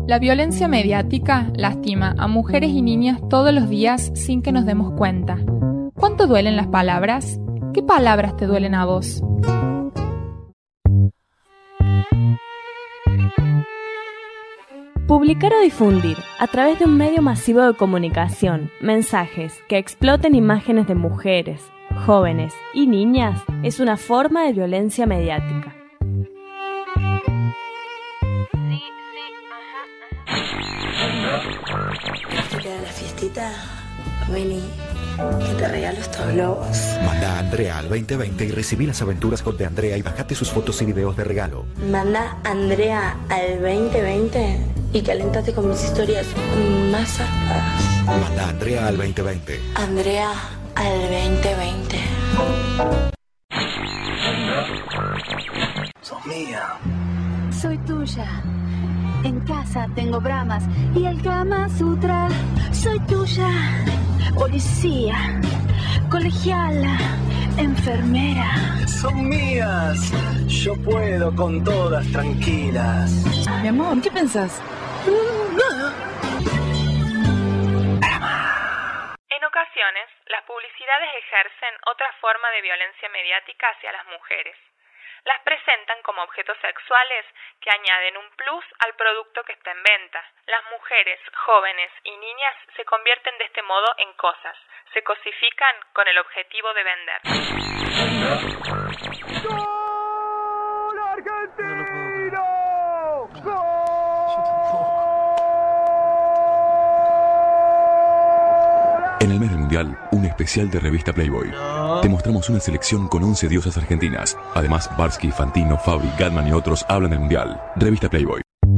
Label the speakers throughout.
Speaker 1: La violencia mediática lastima a mujeres y niñas todos los días sin que nos demos cuenta. ¿Cuánto duelen las palabras? ¿Qué palabras te duelen a vos?
Speaker 2: Publicar o difundir, a través de un medio masivo de comunicación, mensajes que exploten imágenes de mujeres, jóvenes y niñas es una forma de violencia mediática.
Speaker 3: ¿Te queda la fiestita? Vení, que te regalo estos globos.
Speaker 4: Manda a Andrea al 2020 y recibí las aventuras con de Andrea y bajate sus fotos y videos de regalo.
Speaker 3: Manda a Andrea al 2020 y calentate con mis historias más zarpadas.
Speaker 4: Manda a Andrea al 2020.
Speaker 3: Andrea al 2020.
Speaker 5: Sos mía.
Speaker 6: Soy tuya. En casa tengo bramas y el Kama Sutra. Soy tuya. Policía, colegiala, enfermera.
Speaker 5: Son mías. Yo puedo con todas tranquilas.
Speaker 6: Mi amor, ¿qué pensás?
Speaker 5: Nada.
Speaker 1: En ocasiones, las publicidades ejercen otra forma de violencia mediática hacia las mujeres. Las presentan como objetos sexuales que añaden un plus al producto que está en venta. Las mujeres, jóvenes y niñas se convierten de este modo en cosas. Se cosifican con el objetivo de vender.
Speaker 5: ¡Gol argentino! ¡Gol!
Speaker 7: En el mes del Mundial, un especial de revista Playboy. Te mostramos una selección con 11 diosas argentinas. Además, Barsky, Fantino, Fabri, Gatman y otros hablan del Mundial. Revista Playboy.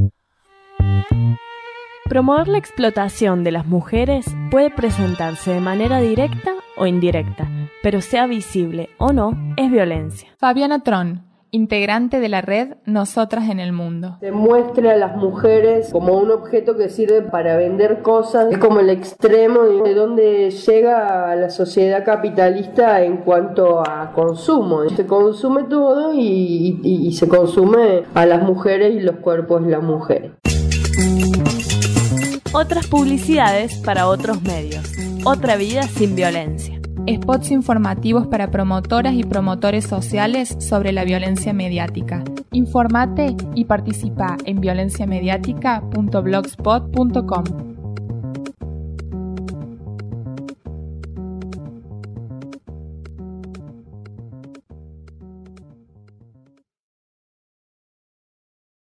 Speaker 2: Promover la explotación de las mujeres puede presentarse de manera directa o indirecta, pero sea visible o no, es violencia.
Speaker 1: Fabiana Tron, integrante de la red Nosotras en el Mundo.
Speaker 8: Se muestra a las mujeres como un objeto que sirve para vender cosas. Es como el extremo de donde llega la sociedad capitalista en cuanto a consumo. Se consume todo y se consume a las mujeres y los cuerpos de las mujeres.
Speaker 2: Otras publicidades para otros medios. Otra vida sin violencia.
Speaker 1: Spots informativos para promotoras y promotores sociales sobre la violencia mediática. Informate y participa en violenciamediática.blogspot.com.